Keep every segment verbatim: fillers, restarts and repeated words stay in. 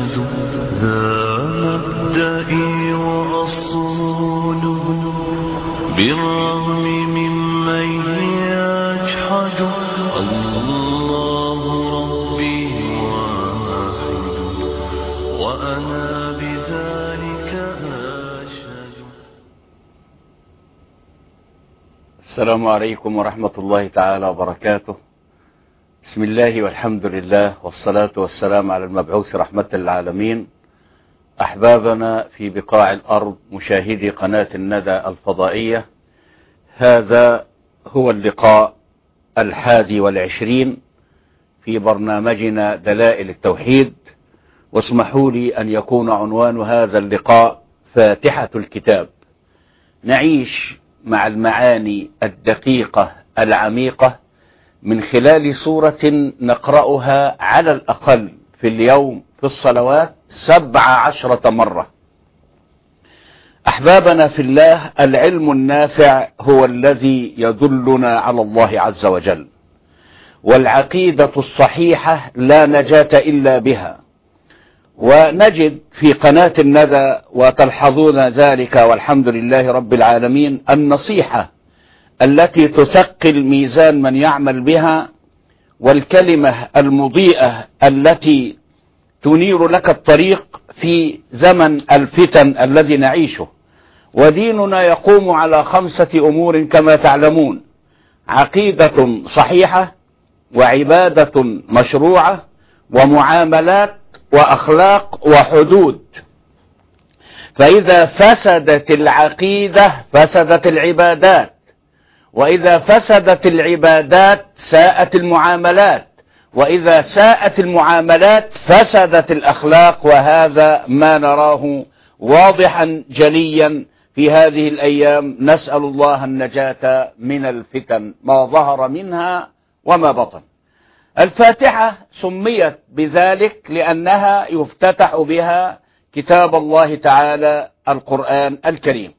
أشهد ذا مبدئي وأصول بالرغم ممن يجحد الله ربي واحد وأنا بذلك أشهد. السلام عليكم ورحمة الله تعالى وبركاته. بسم الله والحمد لله والصلاة والسلام على المبعوث رحمة للعالمين. أحبابنا في بقاع الأرض مشاهدي قناة الندى الفضائية، هذا هو اللقاء الحادي والعشرين في برنامجنا دلائل التوحيد، واسمحوا لي أن يكون عنوان هذا اللقاء فاتحة الكتاب. نعيش مع المعاني الدقيقة العميقة من خلال سورة نقرأها على الأقل في اليوم في الصلوات سبع عشرة مرة. أحبابنا في الله، العلم النافع هو الذي يدلنا على الله عز وجل، والعقيدة الصحيحة لا نجاة إلا بها. ونجد في قناة الندى وتلحظون ذلك والحمد لله رب العالمين النصيحة التي تثقل ميزان من يعمل بها، والكلمة المضيئة التي تنير لك الطريق في زمن الفتن الذي نعيشه. وديننا يقوم على خمسة أمور كما تعلمون: عقيدة صحيحة، وعبادة مشروعة، ومعاملات، وأخلاق، وحدود. فإذا فسدت العقيدة فسدت العبادات، وإذا فسدت العبادات ساءت المعاملات، وإذا ساءت المعاملات فسدت الأخلاق. وهذا ما نراه واضحا جليا في هذه الأيام. نسأل الله النجاة من الفتن ما ظهر منها وما بطن. الفاتحة سميت بذلك لأنها يفتتح بها كتاب الله تعالى القرآن الكريم،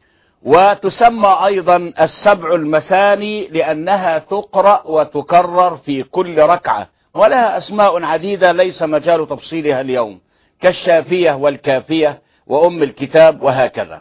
وتسمى أيضا السبع المثاني لأنها تقرأ وتكرر في كل ركعة، ولها أسماء عديدة ليس مجال تفصيلها اليوم، كالشافية والكافية وأم الكتاب وهكذا.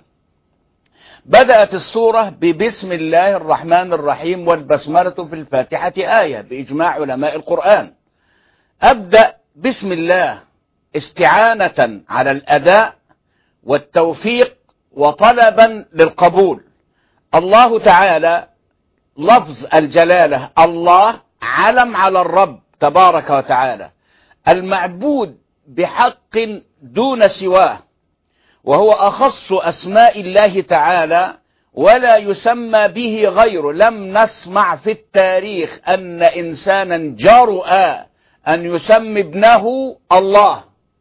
بدأت السورة ببسم الله الرحمن الرحيم، والبسملة في الفاتحة آية بإجماع علماء القرآن. أبدأ بسم الله استعانة على الأداء والتوفيق وطلبا للقبول. الله تعالى لفظ الجلالة، الله علم على الرب تبارك وتعالى، المعبود بحق دون سواه، وهو أخص أسماء الله تعالى ولا يسمى به غيره. لم نسمع في التاريخ أن إنسانا جرؤ أن يسمي ابنه الله.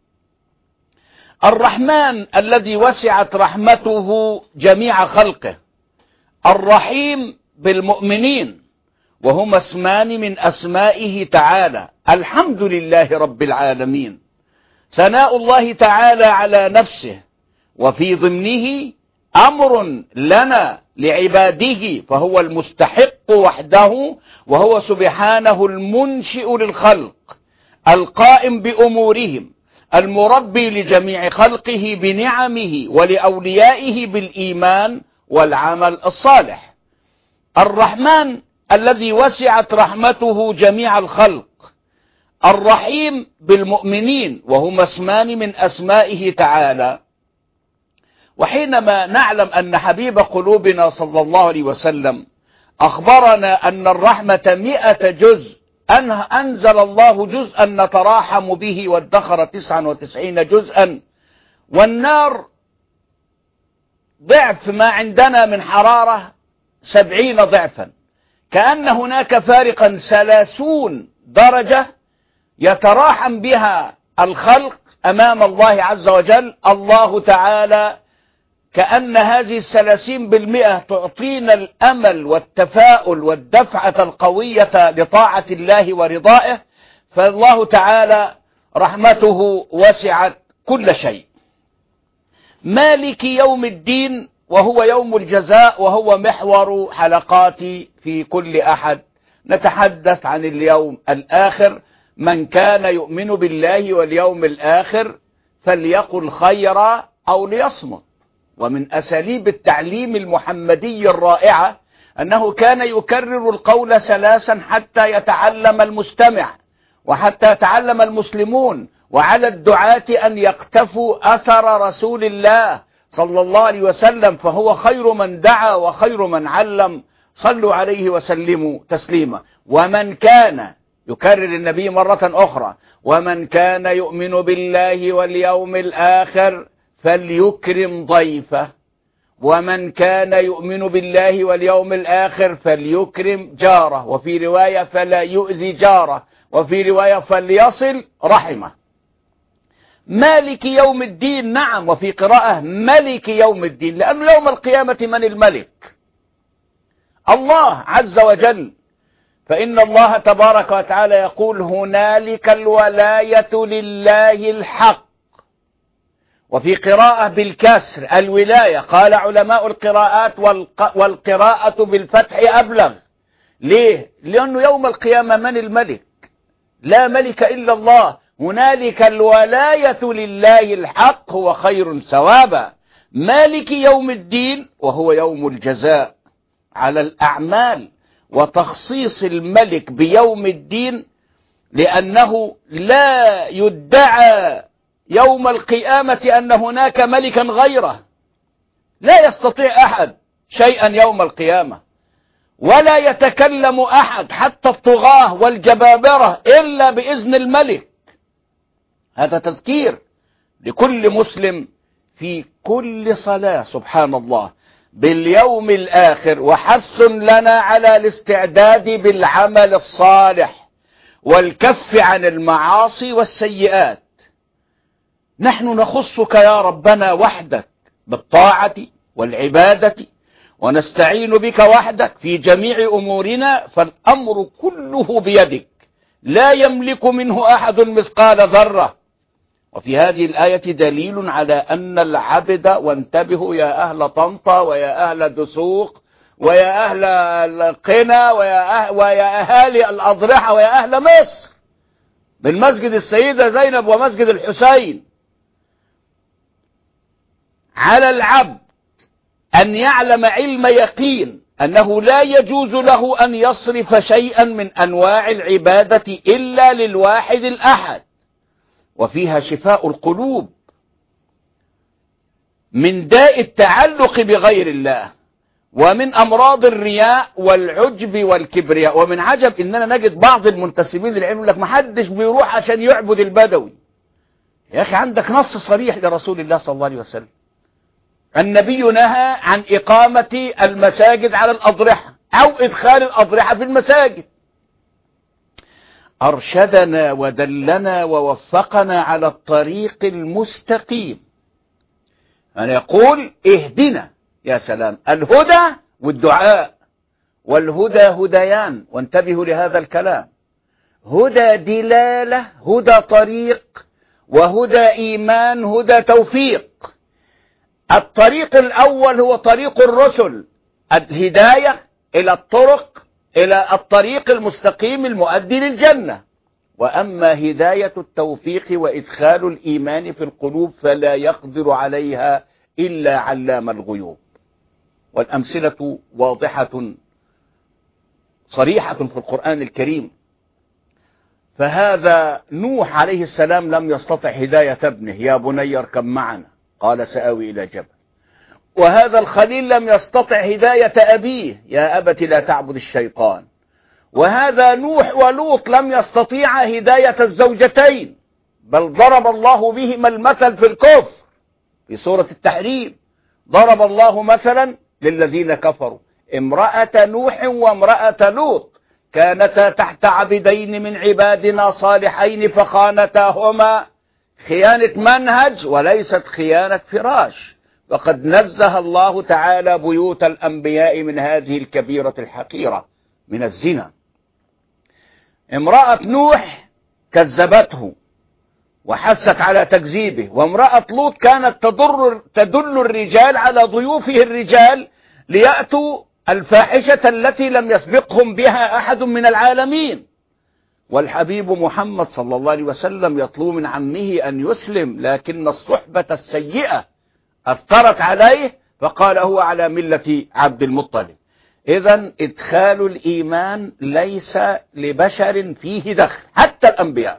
الرحمن الذي وسعت رحمته جميع خلقه، الرحيم بالمؤمنين، وهما اسمان من أسمائه تعالى. الحمد لله رب العالمين، ثناء الله تعالى على نفسه، وفي ضمنه أمر لنا لعباده، فهو المستحق وحده، وهو سبحانه المنشئ للخلق، القائم بأمورهم، المربي لجميع خلقه بنعمه، ولأوليائه بالإيمان والعمل الصالح. الرحمن الذي وسعت رحمته جميع الخلق، الرحيم بالمؤمنين، وهما اسمان من أسمائه تعالى. وحينما نعلم أن حبيب قلوبنا صلى الله عليه وسلم أخبرنا أن الرحمة مئة جزء، أن أنزل الله جزءا نتراحم به وادخر تسعا وتسعين جزءا، والنار ضعف ما عندنا من حرارة سبعين ضعفا، كأن هناك فارقا ثلاثون درجة يتراحم بها الخلق أمام الله عز وجل. الله تعالى كأن هذه الثلاثين بالمئة تعطينا الأمل والتفاؤل والدفعة القوية لطاعة الله ورضائه. فالله تعالى رحمته وسعت كل شيء. مالك يوم الدين، وهو يوم الجزاء، وهو محور حلقاتي في كل أحد. نتحدث عن اليوم الآخر. من كان يؤمن بالله واليوم الآخر فليقل خيرا أو ليصمت. ومن أساليب التعليم المحمدي الرائعة أنه كان يكرر القول ثلاثا حتى يتعلم المستمع وحتى يتعلم المسلمون، وعلى الدعاة أن يقتفوا أثر رسول الله صلى الله عليه وسلم، فهو خير من دعا وخير من علم. صلوا عليه وسلموا تسليما. ومن كان، يكرر النبي مرة أخرى، ومن كان يؤمن بالله واليوم الآخر فليكرم ضيفه، ومن كان يؤمن بالله واليوم الآخر فليكرم جاره، وفي رواية فلا يؤذي جاره، وفي رواية فليصل رحمه. مالك يوم الدين، نعم، وفي قراءة ملك يوم الدين، لأنه يوم القيامة من الملك؟ الله عز وجل. فإن الله تبارك وتعالى يقول هنالك الولاية لله الحق، وفي قراءة بالكسر الولاية. قال علماء القراءات والقراءة بالفتح أبلغ. ليه؟ لأنه يوم القيامة من الملك؟ لا ملك إلا الله. هنالك الولاية لله الحق هو خير ثوابا. مالك يوم الدين وهو يوم الجزاء على الأعمال، وتخصيص الملك بيوم الدين لأنه لا يدعى يوم القيامة أن هناك ملكا غيره. لا يستطيع أحد شيئا يوم القيامة، ولا يتكلم أحد حتى الطغاة والجبابرة إلا بإذن الملك. هذا تذكير لكل مسلم في كل صلاة سبحان الله باليوم الآخر، وحث لنا على الاستعداد بالعمل الصالح والكف عن المعاصي والسيئات. نحن نخصك يا ربنا وحدك بالطاعة والعبادة، ونستعين بك وحدك في جميع أمورنا، فالأمر كله بيدك لا يملك منه أحد مثقال ذرة. وفي هذه الآية دليل على أن العبد، وانتبهوا يا أهل طنطا ويا أهل دسوق ويا أهل القنا ويا, أه ويا أهالي الأضرحة ويا أهل مصر بالمسجد السيدة زينب ومسجد الحسين، على العبد أن يعلم علم يقين أنه لا يجوز له أن يصرف شيئا من أنواع العبادة إلا للواحد الأحد، وفيها شفاء القلوب من داء التعلق بغير الله، ومن أمراض الرياء والعجب والكبرياء. ومن عجب إننا نجد بعض المنتسبين للعلم يقول لك ما حدش بيروح عشان يعبد البدوي. يا أخي عندك نص صريح لرسول الله صلى الله عليه وسلم. النبي نهى عن إقامة المساجد على الأضرحة أو إدخال الأضرحة في المساجد. أرشدنا ودلنا ووفقنا على الطريق المستقيم. أنا يقول اهدنا، يا سلام، الهدى والدعاء، والهدى هديان، وانتبهوا لهذا الكلام. هدى دلالة، هدى طريق، وهدى إيمان، هدى توفيق. الطريق الأول هو طريق الرسل، الهداية إلى الطرق، إلى الطريق المستقيم المؤدي للجنة. وأما هداية التوفيق وإدخال الإيمان في القلوب فلا يقدر عليها إلا علام الغيوب. والأمثلة واضحة صريحة في القرآن الكريم. فهذا نوح عليه السلام لم يستطع هداية ابنه، يا بني اركب معنا، قال سآوي إلى جبل. وهذا الخليل لم يستطع هداية أبيه، يا أبت لا تعبد الشيطان. وهذا نوح ولوط لم يستطيع هداية الزوجتين، بل ضرب الله بهما المثل في الكفر. في سورة التحريم ضرب الله مثلا للذين كفروا امرأة نوح وامرأة لوط كانتا تحت عبدين من عبادنا صالحين فخانتاهما، خيانة منهج وليست خيانة فراش. وقد نزه الله تعالى بيوت الأنبياء من هذه الكبيرة الحقيرة من الزنا. امرأة نوح كذبته وحست على تكذيبه، وامرأة لوط كانت تدر تدل الرجال على ضيوفه الرجال ليأتوا الفاحشة التي لم يسبقهم بها أحد من العالمين. والحبيب محمد صلى الله عليه وسلم يطلب من عمه أن يسلم، لكن الصحبة السيئة أثرت عليه فقال هو على ملة عبد المطلب. إذن إدخال الإيمان ليس لبشر فيه دخل حتى الأنبياء.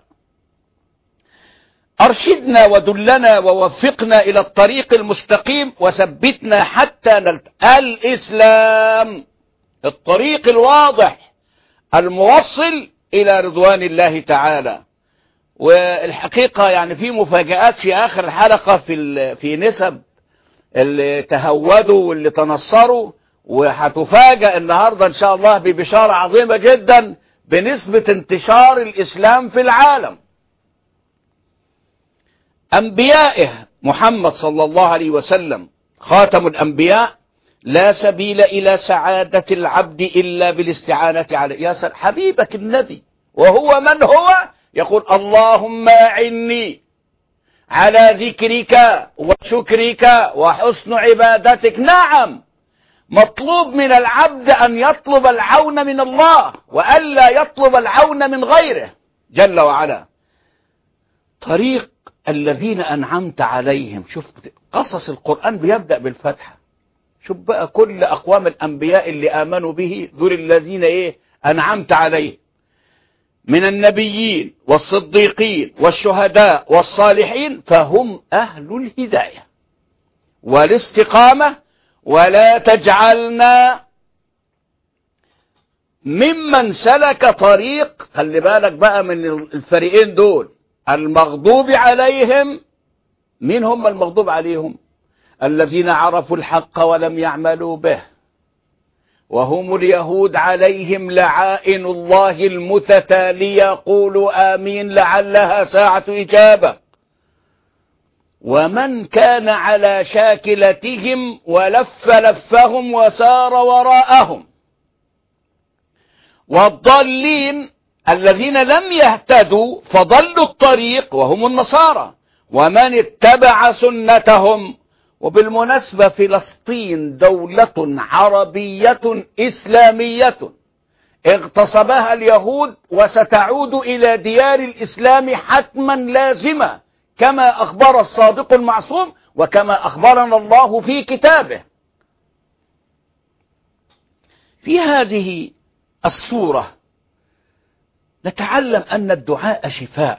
أرشدنا ودلنا ووفقنا إلى الطريق المستقيم وثبتنا حتى نلت الإسلام، الطريق الواضح الموصل إلى رضوان الله تعالى. والحقيقة يعني في مفاجآت في آخر الحلقة في في نسب اللي تهودوا واللي تنصروا، وهتفاجأ النهاردة إن شاء الله ببشارة عظيمة جدا بنسبة انتشار الإسلام في العالم. أنبيائه محمد صلى الله عليه وسلم خاتم الأنبياء، لا سبيل إلى سعادة العبد إلا بالاستعانة عليه. يا سلام، حبيبك النبي وهو من هو يقول اللهم أعني على ذكرك وشكرك وحسن عبادتك. نعم، مطلوب من العبد أن يطلب العون من الله وألا يطلب العون من غيره جل وعلا. طريق الذين أنعمت عليهم، شوف قصص القرآن بيبدأ بالفتحة. شوف بقى كل أقوام الأنبياء اللي آمنوا به دول الذين إيه أنعمت عليهم من النبيين والصديقين والشهداء والصالحين، فهم أهل الهداية والاستقامة. ولا تجعلنا ممن سلك طريق، خلي بالك بقى من الفريقين دول، المغضوب عليهم. مين هم المغضوب عليهم؟ الذين عرفوا الحق ولم يعملوا به، وهم اليهود عليهم لعائن الله المتتالية. قولوا آمين لعلها ساعة إجابة. ومن كان على شاكلتهم ولف لفهم وسار وراءهم. والضالين الذين لم يهتدوا فضلوا الطريق وهم النصارى ومن اتبع سنتهم. وبالمناسبة فلسطين دولة عربية إسلامية اغتصبها اليهود وستعود إلى ديار الإسلام حتما لازمة، كما أخبر الصادق المعصوم وكما أخبرنا الله في كتابه. في هذه السورة نتعلم أن الدعاء شفاء.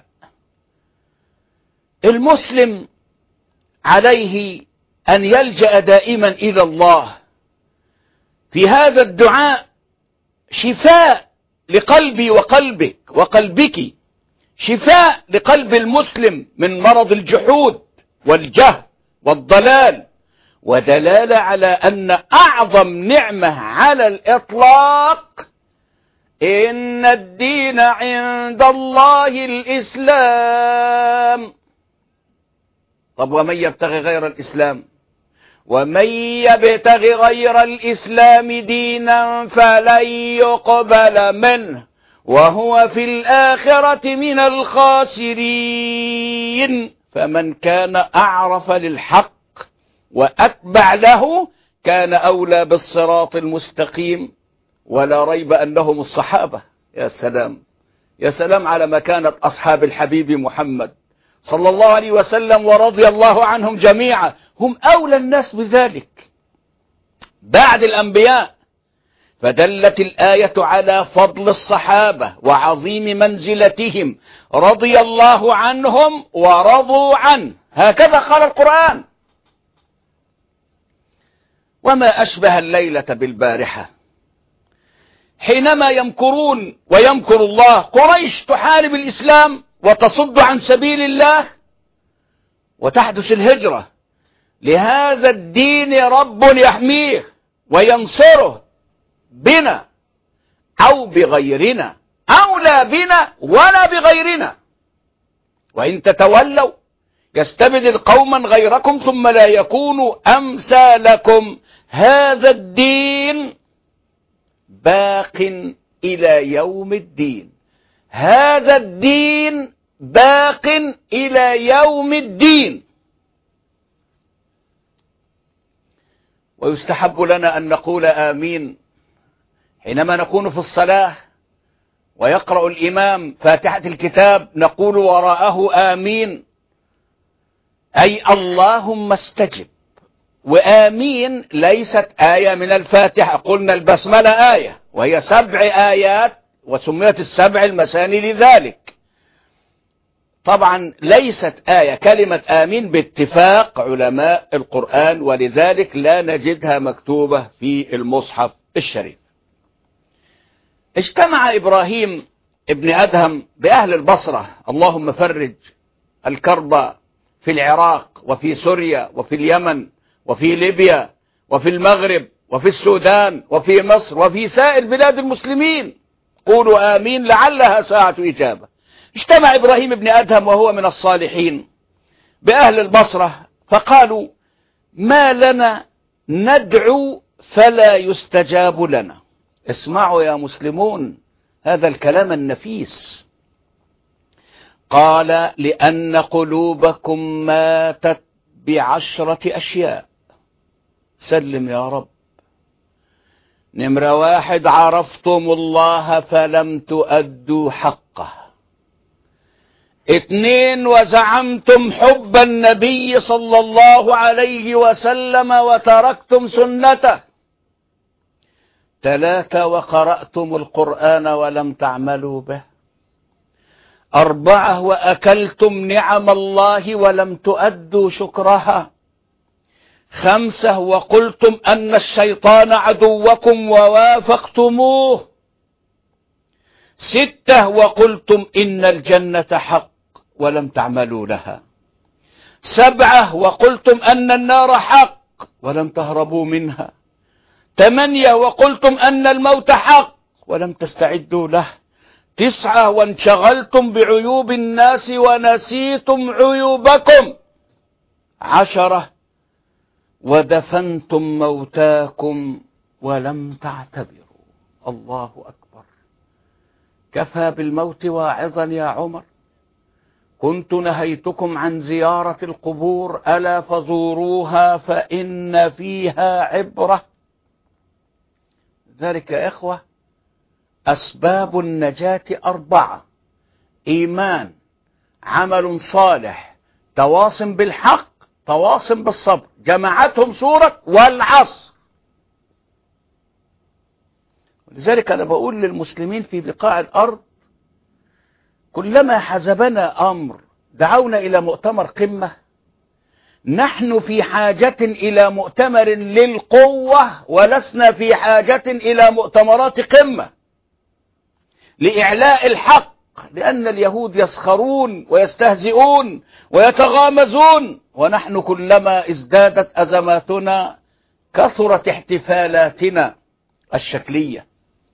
المسلم عليه أن يلجأ دائما إلى الله. في هذا الدعاء شفاء لقلبي وقلبك وقلبك، شفاء لقلب المسلم من مرض الجحود والجهل والضلال، ودلالة على أن أعظم نعمة على الإطلاق إن الدين عند الله الإسلام. طب ومن يبتغي غير الإسلام ومن يبتغي غير الإسلام دينا فلن يقبل منه وهو في الآخرة من الخاسرين. فمن كان أعرف للحق وأتبع له كان أولى بالصراط المستقيم، ولا ريب أنهم الصحابة. يا سلام يا سلام على مكانة أصحاب الحبيب محمد صلى الله عليه وسلم ورضي الله عنهم جميعا. هم أولى الناس بذلك بعد الأنبياء. فدلت الآية على فضل الصحابة وعظيم منزلتهم رضي الله عنهم ورضوا عنه، هكذا قال القرآن. وما أشبه الليلة بالبارحة حينما يمكرون ويمكر الله. قريش تحارب الإسلام وتصد عن سبيل الله وتحدث الهجرة. لهذا الدين رب يحميه وينصره بنا أو بغيرنا، أو لا بنا ولا بغيرنا. وإن تتولوا يستبدل قوما غيركم ثم لا يكونوا أمثالكم. هذا الدين باق إلى يوم الدين، هذا الدين باق إلى يوم الدين. ويستحب لنا أن نقول آمين حينما نكون في الصلاة ويقرأ الإمام فاتحة الكتاب نقول وراءه آمين، أي اللهم استجب. وآمين ليست آية من الفاتحة، قلنا البسملة آية وهي سبع آيات وسميت السبع المثاني لذلك. طبعا ليست آية كلمة آمين باتفاق علماء القرآن، ولذلك لا نجدها مكتوبة في المصحف الشريف. اجتمع إبراهيم ابن أدهم بأهل البصرة، اللهم فرج الكرب في العراق وفي سوريا وفي اليمن وفي ليبيا وفي المغرب وفي السودان وفي مصر وفي سائر بلاد المسلمين، قولوا آمين لعلها ساعة إجابة. اجتمع إبراهيم ابن أدهم وهو من الصالحين بأهل البصرة فقالوا ما لنا ندعو فلا يستجاب لنا. اسمعوا يا مسلمون هذا الكلام النفيس. قال لأن قلوبكم ماتت بعشرة أشياء. سلم يا رب. نمرة واحد، عرفتم الله فلم تؤدوا حقه. اثنين، وزعمتم حب النبي صلى الله عليه وسلم وتركتم سنته. ثلاثة، وقرأتم القرآن ولم تعملوا به. أربعة، وأكلتم نعم الله ولم تؤدوا شكرها. خمسة، وقلتم أن الشيطان عدوكم ووافقتموه. ستة، وقلتم إن الجنة حق ولم تعملوا لها. سبعة، وقلتم أن النار حق ولم تهربوا منها. ثمانية، وقلتم أن الموت حق ولم تستعدوا له. تسعة، وانشغلتم بعيوب الناس ونسيتم عيوبكم. عشرة، ودفنتم موتاكم ولم تعتبروا. الله أكبر. كفى بالموت واعظا يا عمر. كنت نهيتكم عن زيارة القبور ألا فزوروها فإن فيها عبرة. ذلك يا إخوة أسباب النجاة أربعة: إيمان، عمل صالح، تواصم بالحق، تواصم بالصبر. جمعتهم سورة والعصر. لذلك أنا بقول للمسلمين في بقاع الأرض كلما حزبنا أمر دعونا إلى مؤتمر قمة. نحن في حاجة إلى مؤتمر للقوة ولسنا في حاجة إلى مؤتمرات قمة لإعلاء الحق، لأن اليهود يسخرون ويستهزئون ويتغامزون، ونحن كلما ازدادت أزماتنا كثرت احتفالاتنا الشكلية.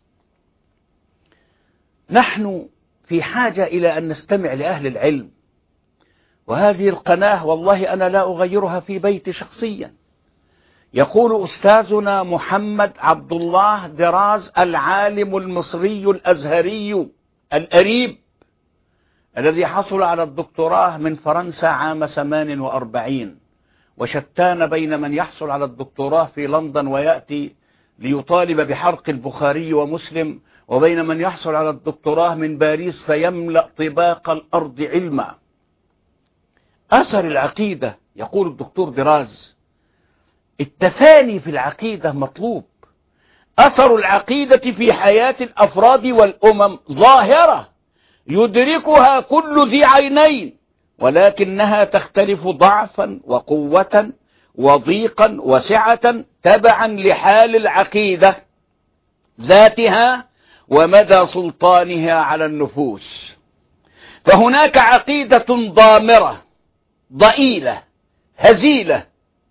نحن في حاجة إلى أن نستمع لأهل العلم، وهذه القناة والله أنا لا أغيرها في بيتي شخصيا. يقول أستاذنا محمد عبد الله دراز العالم المصري الأزهري الأريب الذي حصل على الدكتوراه من فرنسا عام ثمان وأربعين، وشتان بين من يحصل على الدكتوراه في لندن ويأتي ليطالب بحرق البخاري ومسلم، وبين من يحصل على الدكتوراه من باريس فيملأ طباق الأرض علما. أثر العقيدة، يقول الدكتور دراز، التفاني في العقيدة مطلوب. أثر العقيدة في حياة الأفراد والأمم ظاهرة يدركها كل ذي عينين، ولكنها تختلف ضعفا وقوة وضيقا وسعة تبعا لحال العقيدة ذاتها ومدى سلطانها على النفوس. فهناك عقيدة ضامرة ضئيلة هزيلة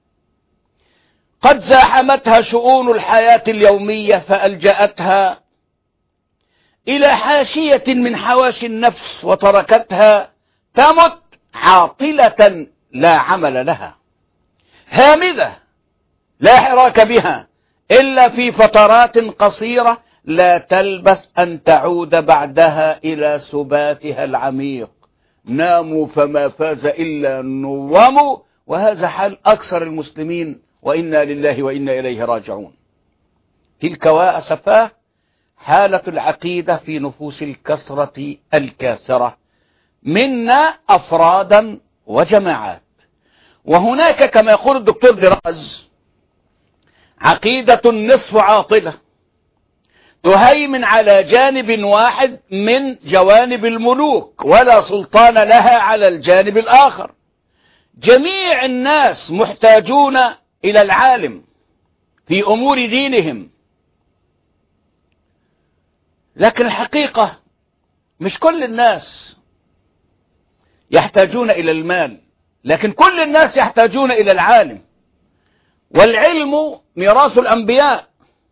قد زاحمتها شؤون الحياة اليومية فألجأتها إلى حاشية من حواشي النفس وتركتها تمت عاطلة لا عمل لها، هامدة لا حراك بها إلا في فترات قصيرة لا تلبث أن تعود بعدها إلى سباتها العميق. ناموا فما فاز إلا النوم، وهذا حال أكثر المسلمين، وإنا لله وإنا إليه راجعون. تلك وأسفاه حالة العقيدة في نفوس الكثرة الكاثرة منا أفرادا وجماعات. وهناك كما يقول الدكتور دراز عقيدة نصف عاطلة تهيمن على جانب واحد من جوانب الملوك ولا سلطان لها على الجانب الآخر. جميع الناس محتاجون إلى العالم في أمور دينهم، لكن الحقيقة مش كل الناس يحتاجون إلى المال، لكن كل الناس يحتاجون إلى العالم. والعلم ميراث الأنبياء،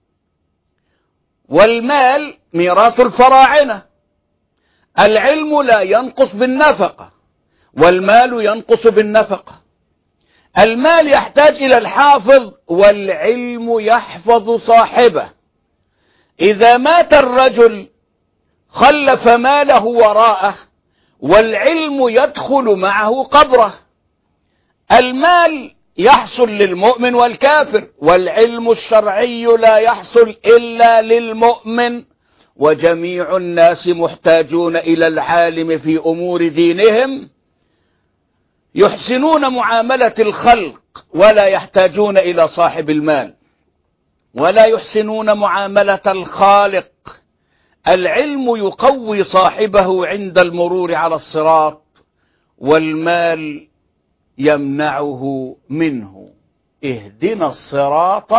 والمال ميراث الفراعنة. العلم لا ينقص بالنفقة، والمال ينقص بالنفقة. المال يحتاج إلى الحافظ، والعلم يحفظ صاحبه. إذا مات الرجل خلف ماله وراءه، والعلم يدخل معه قبره. المال يحصل للمؤمن والكافر، والعلم الشرعي لا يحصل إلا للمؤمن. وجميع الناس محتاجون إلى العالم في أمور دينهم، يحسنون معاملة الخلق ولا يحتاجون إلى صاحب المال، ولا يحسنون معاملة الخالق. العلم يقوي صاحبه عند المرور على الصراط، والمال يمنعه منه. اهدنا الصراط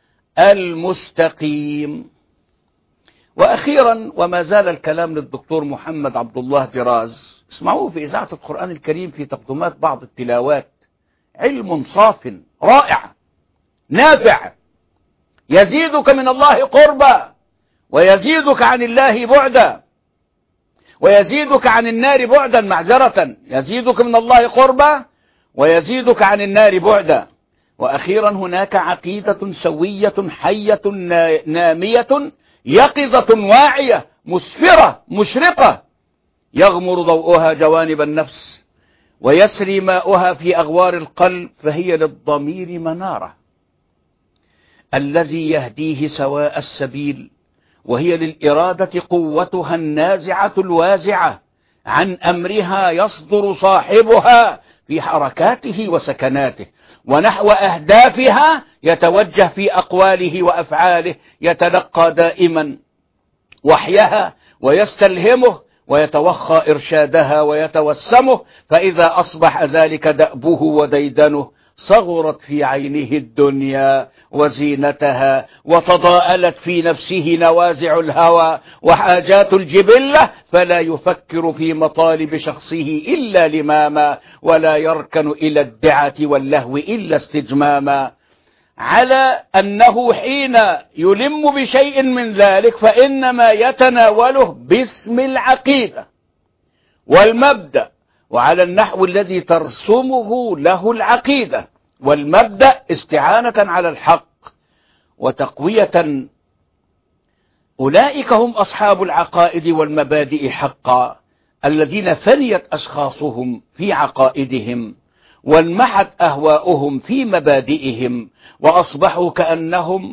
المستقيم. وأخيرا، وما زال الكلام للدكتور محمد عبد الله دراز، اسمعوه في إذاعة القرآن الكريم في تقدمات بعض التلاوات. علم صاف رائع نافع يزيدك من الله قربا، ويزيدك عن الله بعدا، ويزيدك عن النار بعدا. معذرة، يزيدك من الله قربا ويزيدك عن النار بعدا. وأخيرا، هناك عقيدة سوية حية نامية يقظة واعية مسفرة مشرقة، يغمر ضوءها جوانب النفس ويسري ماؤها في أغوار القلب، فهي للضمير منارة الذي يهديه سواء السبيل، وهي للإرادة قوتها النازعة الوازعة. عن أمرها يصدر صاحبها في حركاته وسكناته، ونحو أهدافها يتوجه في أقواله وأفعاله، يتلقى دائما وحيها ويستلهمه، ويتوخى إرشادها ويتوسمه. فإذا أصبح ذلك دأبه وديدنه، صغرت في عينه الدنيا وزينتها، وتضاءلت في نفسه نوازع الهوى وحاجات الجبلة، فلا يفكر في مطالب شخصه إلا لماما، ولا يركن إلى الدعة واللهو إلا استجماما. على أنه حين يلم بشيء من ذلك فإنما يتناوله باسم العقيدة والمبدأ، وعلى النحو الذي ترسمه له العقيدة والمبدأ، استعانة على الحق وتقوية. أولئك هم أصحاب العقائد والمبادئ حقا، الذين فنيت أشخاصهم في عقائدهم، وانمحت أهواؤهم في مبادئهم، وأصبحوا كأنهم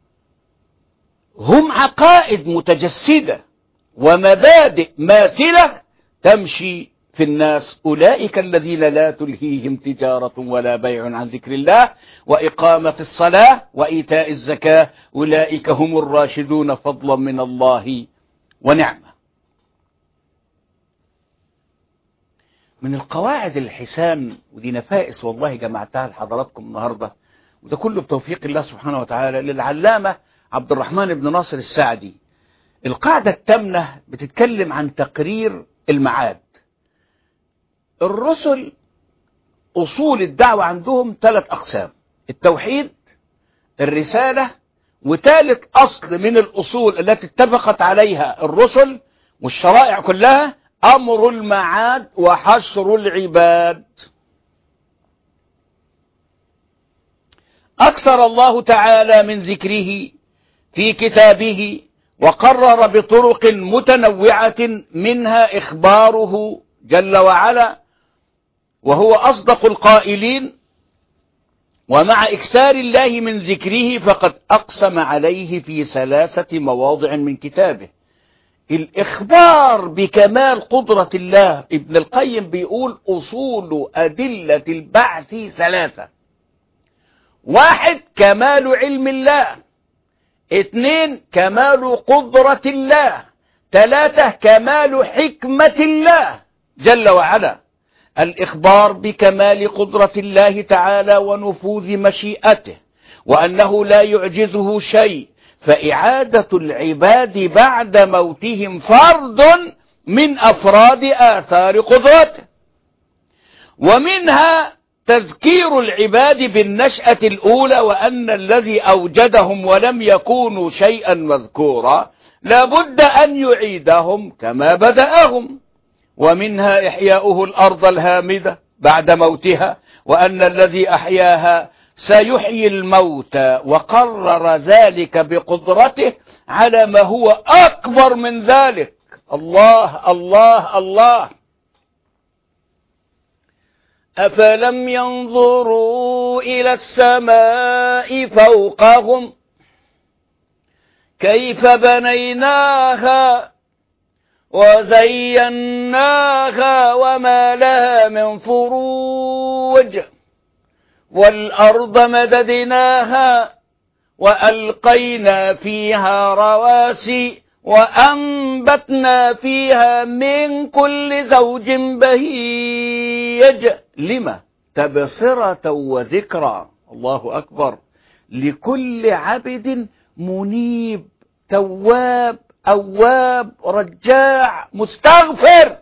هم عقائد متجسدة ومبادئ ماثلة تمشي في الناس. أولئك الذين لا تلهيهم تجارة ولا بيع عن ذكر الله وإقامة الصلاة وإيتاء الزكاة، أولئك هم الراشدون فضلا من الله ونعمة. من القواعد الحسان، ودي نفائس والله جمعتها لحضراتكم النهاردة، وده كله بتوفيق الله سبحانه وتعالى، للعلامة عبد الرحمن بن ناصر السعدي. القاعدة التامنة بتتكلم عن تقرير المعاد. الرسل أصول الدعوة عندهم ثلاث أقسام: التوحيد، الرسالة، وثالث أصل من الأصول التي اتفقت عليها الرسل والشرائع كلها: أمر المعاد وحشر العباد. أكثر الله تعالى من ذكره في كتابه، وقرر بطرق متنوعة، منها إخباره جل وعلا وهو أصدق القائلين: ومع إكثار الله من ذكره فقد أقسم عليه في ثلاثة مواضع من كتابه. الإخبار بكمال قدرة الله، ابن القيم بيقول أصول أدلة البعث ثلاثة: واحد كمال علم الله، اثنين كمال قدرة الله، ثلاثة كمال حكمة الله جل وعلا. الإخبار بكمال قدرة الله تعالى ونفوذ مشيئته، وأنه لا يعجزه شيء، فإعادة العباد بعد موتهم فرد من أفراد آثار قدرته. ومنها تذكير العباد بالنشأة الأولى، وأن الذي أوجدهم ولم يكونوا شيئا مذكورا لابد أن يعيدهم كما بدأهم. ومنها إحياؤه الأرض الهامدة بعد موتها، وأن الذي أحياها سيحيي الموتى، وقرر ذلك بقدرته على ما هو أكبر من ذلك. الله الله الله. أفلم ينظروا إلى السماء فوقهم كيف بنيناها وزيناها وما لها من فروج، والأرض مددناها وألقينا فيها رواسي وأنبتنا فيها من كل زوج بهيج. لما؟ تبصرة وذكرى. الله أكبر. لكل عبد منيب تواب أواب رجاع مستغفر.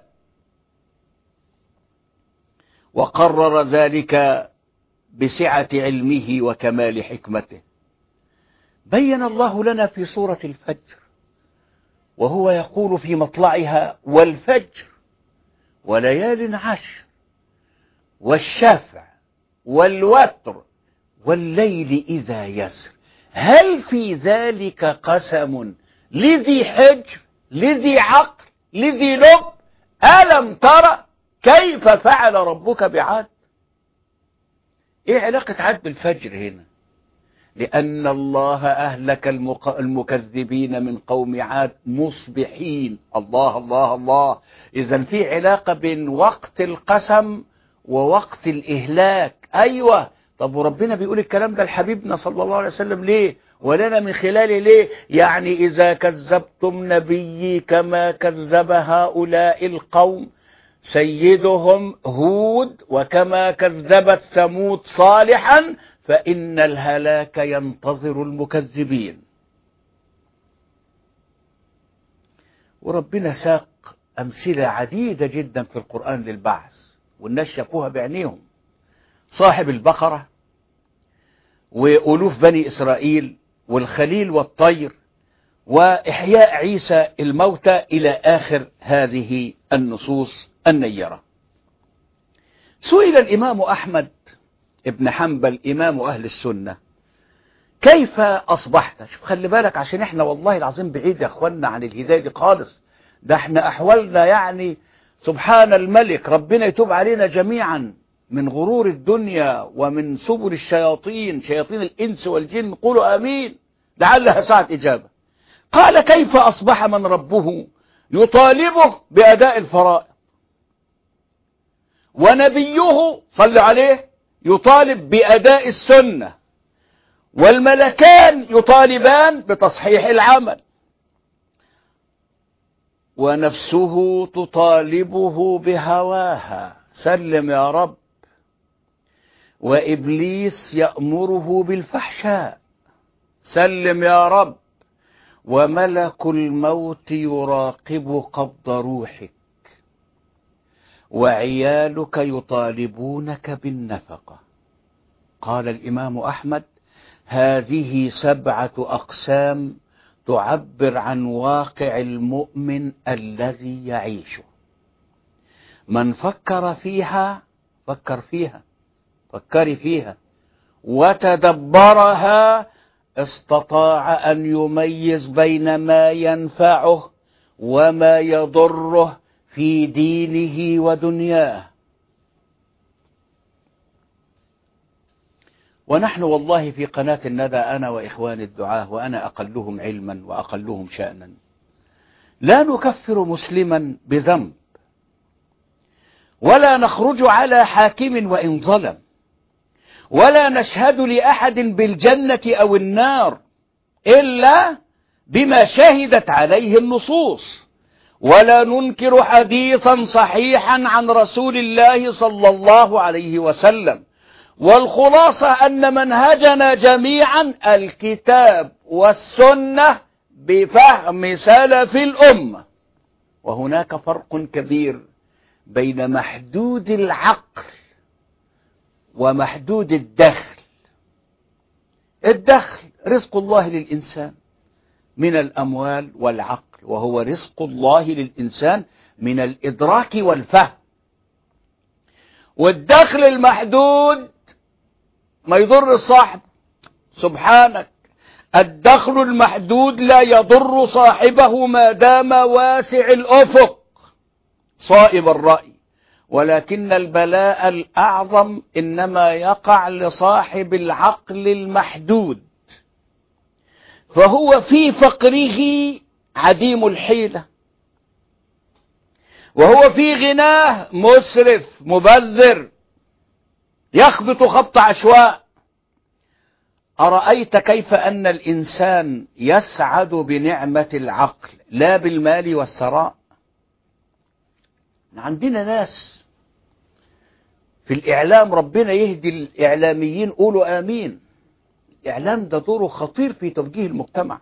وقرر ذلك بسعة علمه وكمال حكمته. بين الله لنا في سورة الفجر وهو يقول في مطلعها: والفجر وليال عشر والشفع والوتر والليل إذا يسر هل في ذلك قسم لذي حجر لذي عقل لذي لب ألم ترى كيف فعل ربك بعاد؟ ايه علاقة عاد بالفجر هنا؟ لأن الله أهلك المكذبين من قوم عاد مصبحين. الله الله الله. إذن في علاقة بين وقت القسم ووقت الإهلاك. أيوة. طب وربنا بيقول الكلام ده لحبيبنا صلى الله عليه وسلم ليه؟ ولنا من خلاله ليه؟ يعني إذا كذبتم نبيي كما كذب هؤلاء القوم سيدهم هود وكما كذبت ثمود صالحا فإن الهلاك ينتظر المكذبين. وربنا ساق أمثلة عديدة جدا في القرآن للبعث والناس شافوها بعينيهم. صاحب البقرة وألوف بني إسرائيل والخليل والطير وإحياء عيسى الموتى إلى آخر هذه النصوص النيرة. سئل الإمام أحمد ابن حنبل إمام أهل السنة: كيف أصبحت؟ شوف خلي بالك عشان احنا والله العظيم بعيد يا أخوانا عن الهداية دي خالص. ده احنا أحوالنا يعني سبحان الملك. ربنا يتوب علينا جميعا من غرور الدنيا ومن سبل الشياطين شياطين الإنس والجن. قولوا آمين لعلها ساعة إجابة. قال: كيف أصبح من ربه يطالبه بأداء الفرائض ونبيه صلى عليه يطالب بأداء السنة والملكان يطالبان بتصحيح العمل ونفسه تطالبه بهواها سلم يا رب، وإبليس يأمره بالفحشاء سلم يا رب، وملك الموت يراقب قبض روحك، وعيالك يطالبونك بالنفقة. قال الإمام أحمد: هذه سبعة أقسام تعبر عن واقع المؤمن الذي يعيشه. من فكر فيها فكر فيها فكري فيها وتدبرها استطاع أن يميز بين ما ينفعه وما يضره في دينه ودنياه. ونحن والله في قناة الندى أنا وإخواني الدعاة وأنا أقلهم علما وأقلهم شأنا لا نكفر مسلما بذنب ولا نخرج على حاكم وإن ظلم ولا نشهد لأحد بالجنة أو النار إلا بما شهدت عليه النصوص ولا ننكر حديثا صحيحا عن رسول الله صلى الله عليه وسلم. والخلاصة أن منهجنا جميعا الكتاب والسنة بفهم سلف الأمة. وهناك فرق كبير بين محدود العقل ومحدود الدخل. الدخل رزق الله للإنسان من الأموال والعقل، وهو رزق الله للإنسان من الإدراك والفهم. والدخل المحدود ما يضر الصاحب، سبحانك. الدخل المحدود لا يضر صاحبه ما دام واسع الأفق صائب الرأي، ولكن البلاء الأعظم إنما يقع لصاحب العقل المحدود، فهو في فقره عديم الحيلة، وهو في غناه مسرف مبذر يخبط خبط عشواء. أرأيت كيف أن الإنسان يسعد بنعمة العقل لا بالمال والثراء؟ عندنا ناس في الإعلام، ربنا يهدي الإعلاميين، قولوا آمين. الإعلام ده دوره خطير في توجيه المجتمع.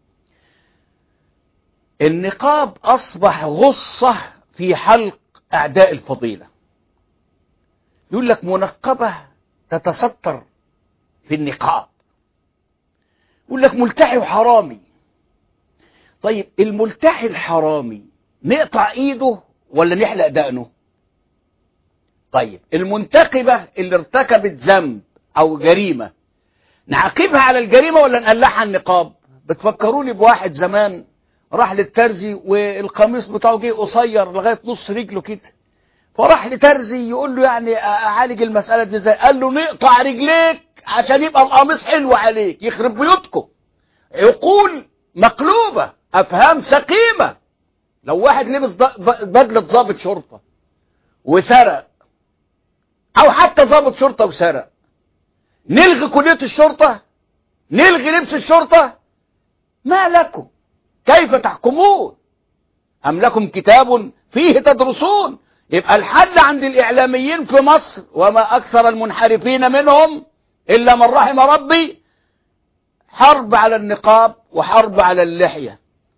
النقاب أصبح غصة في حلق أعداء الفضيلة. يقول لك منقبة تتستر في النقاب، يقول لك ملتحي وحرامي. طيب الملتحي الحرامي نقطع ايده ولا نحلق دقنه؟ طيب المنتقبة اللي ارتكبت ذنب او جريمة نعاقبها على الجريمة ولا نقلعها النقاب؟ بتفكروني بواحد زمان راح للترزي والقميص بتاعه جه قصير لغاية نص رجله كده، فراح لترزي يقول له يعني اعالج المسألة دي ازاي؟ قال له نقطع رجليك عشان يبقى القميص حلو عليك. يخرب بيوتكم، عقول مقلوبة، افهام سقيمة. لو واحد لبس بدلة ضابط شرطة وسرق، او حتى ضابط شرطة وسرق، نلغي كلية الشرطة؟ نلغي لبس الشرطة؟ ما لكم؟ كيف تحكمون؟ أم لكم كتاب فيه تدرسون؟ يبقى الحل عند الإعلاميين في مصر، وما أكثر المنحرفين منهم إلا من رحم ربي، حرب على النقاب وحرب على اللحية.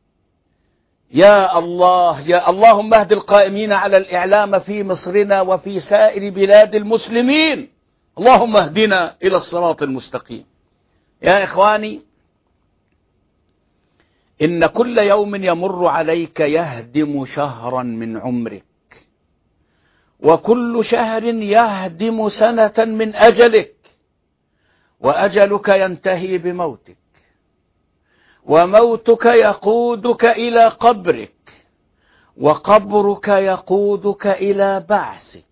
يا الله، يا اللهم اهد القائمين على الإعلام في مصرنا وفي سائر بلاد المسلمين. اللهم اهدنا إلى الصراط المستقيم. يا إخواني، إن كل يوم يمر عليك يهدم شهرا من عمرك، وكل شهر يهدم سنة من أجلك، وأجلك ينتهي بموتك، وموتك يقودك إلى قبرك، وقبرك يقودك إلى بعثك،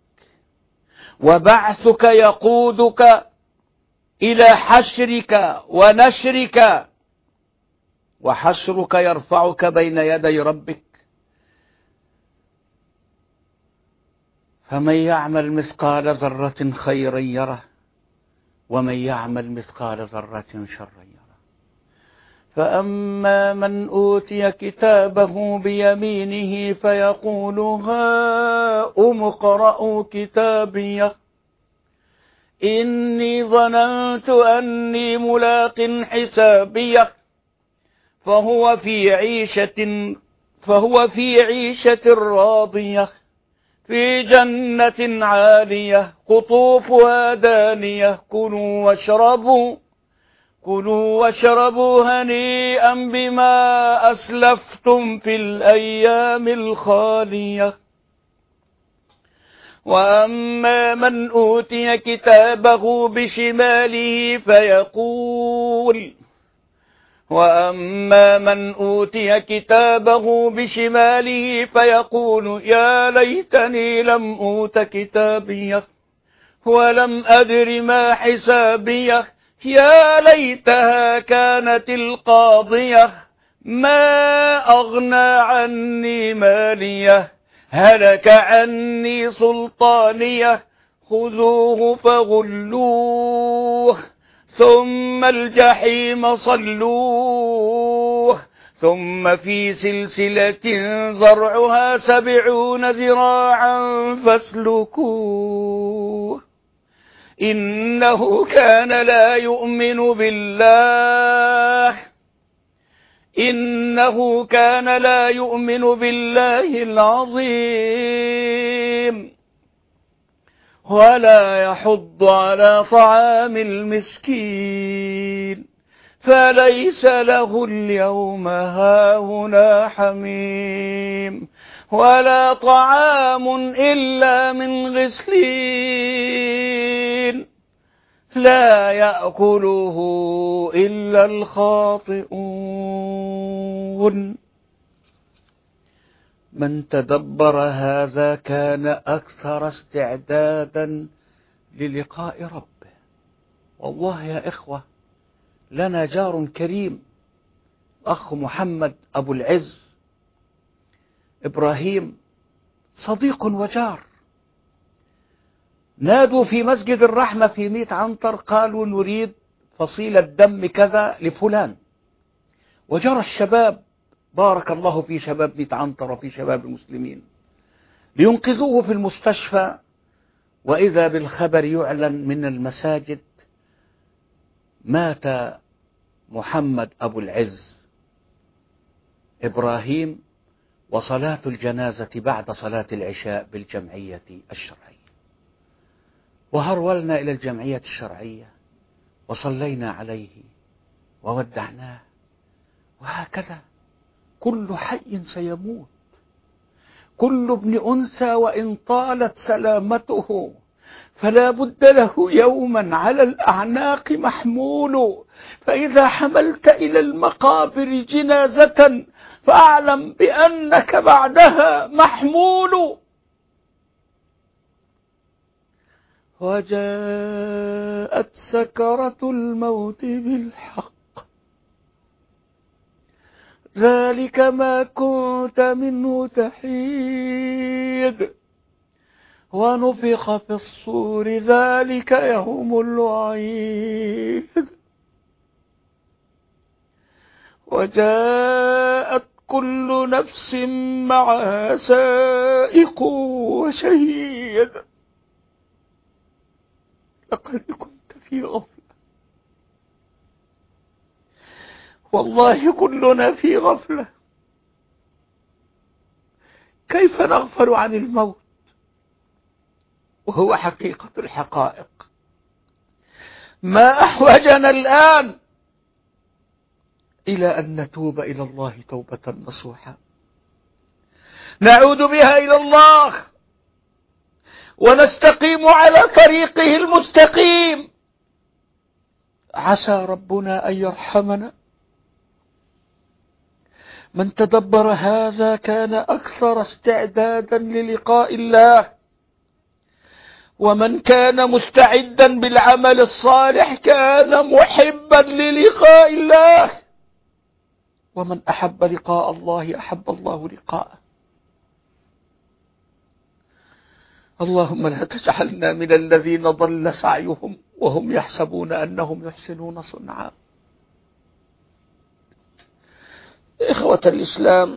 وبعثك يقودك إلى حشرك ونشرك، وحشرك يرفعك بين يدي ربك. فمن يعمل مثقال ذرة خيرا يره، ومن يعمل مثقال ذرة شرا يره. فأما من أوتي كتابه بيمينه فيقول هاؤم اقرءوا كتابيه إني ظننت أني ملاق حسابيه فهو في عيشة فهو في عيشة راضية في جنة عالية قطوفها دانية كلوا واشربوا كلوا واشربوا هنيئا بما أسلفتم في الأيام الخالية. وأما من أوتي كتابه بشماله فيقول وأما من أوتي كتابه بشماله فيقول يا ليتني لم أوت كتابيه ولم أدر ما حسابيه يا ليتها كانت القاضية ما أغنى عني ماليه هلك عني سلطانيه خذوه فغلوه ثم الجحيم صلوه ثم في سلسلة ذرعها سبعون ذراعا فاسلكوه إنه كان لا يؤمن بالله إنه كان لا يؤمن بالله العظيم ولا يحض على طعام المسكين فليس له اليوم هاهنا حميم ولا طعام إلا من غسلين لا يأكله إلا الخاطئون. من تدبر هذا كان أكثر استعدادا للقاء ربه. والله يا إخوة لنا جار كريم أخ محمد أبو العز إبراهيم صديق وجار، نادوا في مسجد الرحمة في ميت عنتر قالوا نريد فصيلة دم كذا لفلان، وجرى الشباب بارك الله في شباب ميت عنتر وفي شباب المسلمين لينقذوه في المستشفى، وإذا بالخبر يعلن من المساجد مات محمد أبو العز إبراهيم وصلاة الجنازة بعد صلاة العشاء بالجمعية الشرعية. وهرولنا إلى الجمعية الشرعية وصلينا عليه وودعناه، وهكذا كل حي سيموت، كل ابن أنثى وإن طالت سلامته فلا بد له يوما على الأعناق محمول، فإذا حملت إلى المقابر جنازة فأعلم بأنك بعدها محمول. وجاءت سكرة الموت بالحق ذلك ما كنت منه تحيد ونفخ في الصور ذلك يوم الوعيد. وجاءت كل نفس معها سائق وشهيد. لقد كنت في غفلة، والله كلنا في غفلة. كيف نغفل عن الموت وهو حقيقة الحقائق؟ ما أحوجنا الآن إلى أن نتوب إلى الله توبة نصوحة نعود بها إلى الله ونستقيم على طريقه المستقيم. عسى ربنا أن يرحمنا. من تدبر هذا كان أكثر استعدادا للقاء الله، ومن كان مستعدا بالعمل الصالح كان محبا للقاء الله، ومن أحب لقاء الله أحب الله لقاءه. اللهم لا تجعلنا من الذين ضل سعيهم وهم يحسبون أنهم يحسنون صنعا. إخوة الإسلام،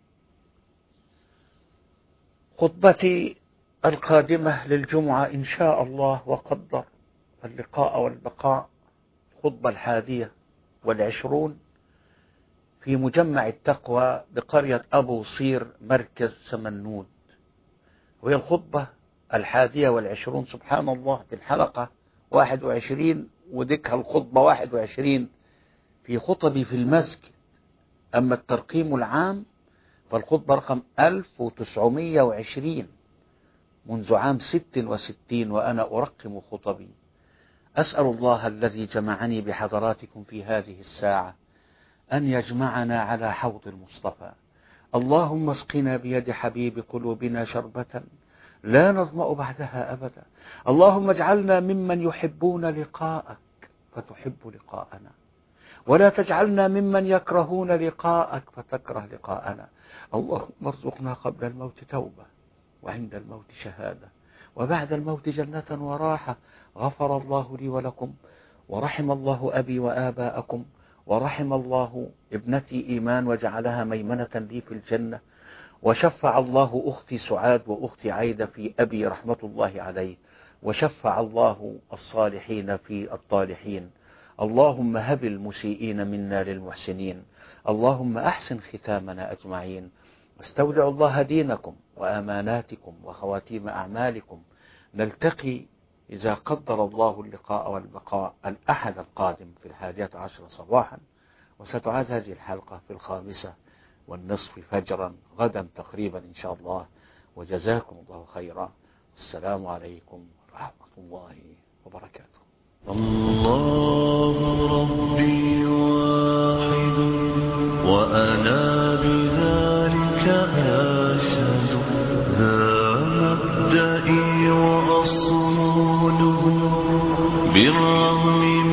خطبتي القادمة للجمعة إن شاء الله وقدر اللقاء والبقاء الخطبة الحادية والعشرون في مجمع التقوى بقرية أبو صير مركز سمنود، وهي الخطبة الحادية والعشرون. سبحان الله، في الحلقة واحد وعشرين وديكها الخطبة واحد وعشرين في خطبي في المسجد. أما الترقيم العام فالخطبة رقم ألف وتسعمائة وعشرين منذ عام ست وستين وأنا أرقم خطبي. أسأل الله الذي جمعني بحضراتكم في هذه الساعة أن يجمعنا على حوض المصطفى. اللهم اسقنا بيد حبيب قلوبنا شربة لا نظمأ بعدها أبدا. اللهم اجعلنا ممن يحبون لقاءك فتحب لقاءنا، ولا تجعلنا ممن يكرهون لقاءك فتكره لقاءنا. اللهم ارزقنا قبل الموت توبة، وعند الموت شهادة، وبعد الموت جنة وراحة. غفر الله لي ولكم، ورحم الله أبي وآباءكم، ورحم الله ابنتي إيمان وجعلها ميمنة لي في الجنة، وشفع الله أختي سعاد وأختي عايدة في أبي رحمة الله عليه، وشفع الله الصالحين في الطالحين. اللهم هب المسيئين منا للمحسنين، اللهم أحسن ختامنا أجمعين. استودع الله دينكم وأماناتكم وخواتيم أعمالكم. نلتقي إذا قدر الله اللقاء والبقاء الأحد القادم في الحادية عشر صباحا، وستعاد هذه الحلقة في الخامسة والنصف فجرا غدا تقريبا إن شاء الله. وجزاكم الله خيرا. السلام عليكم ورحمة الله وبركاته. الله ربي واحد وأنا بذلك أشهد، ذا مبدئي وأصوله بالرغم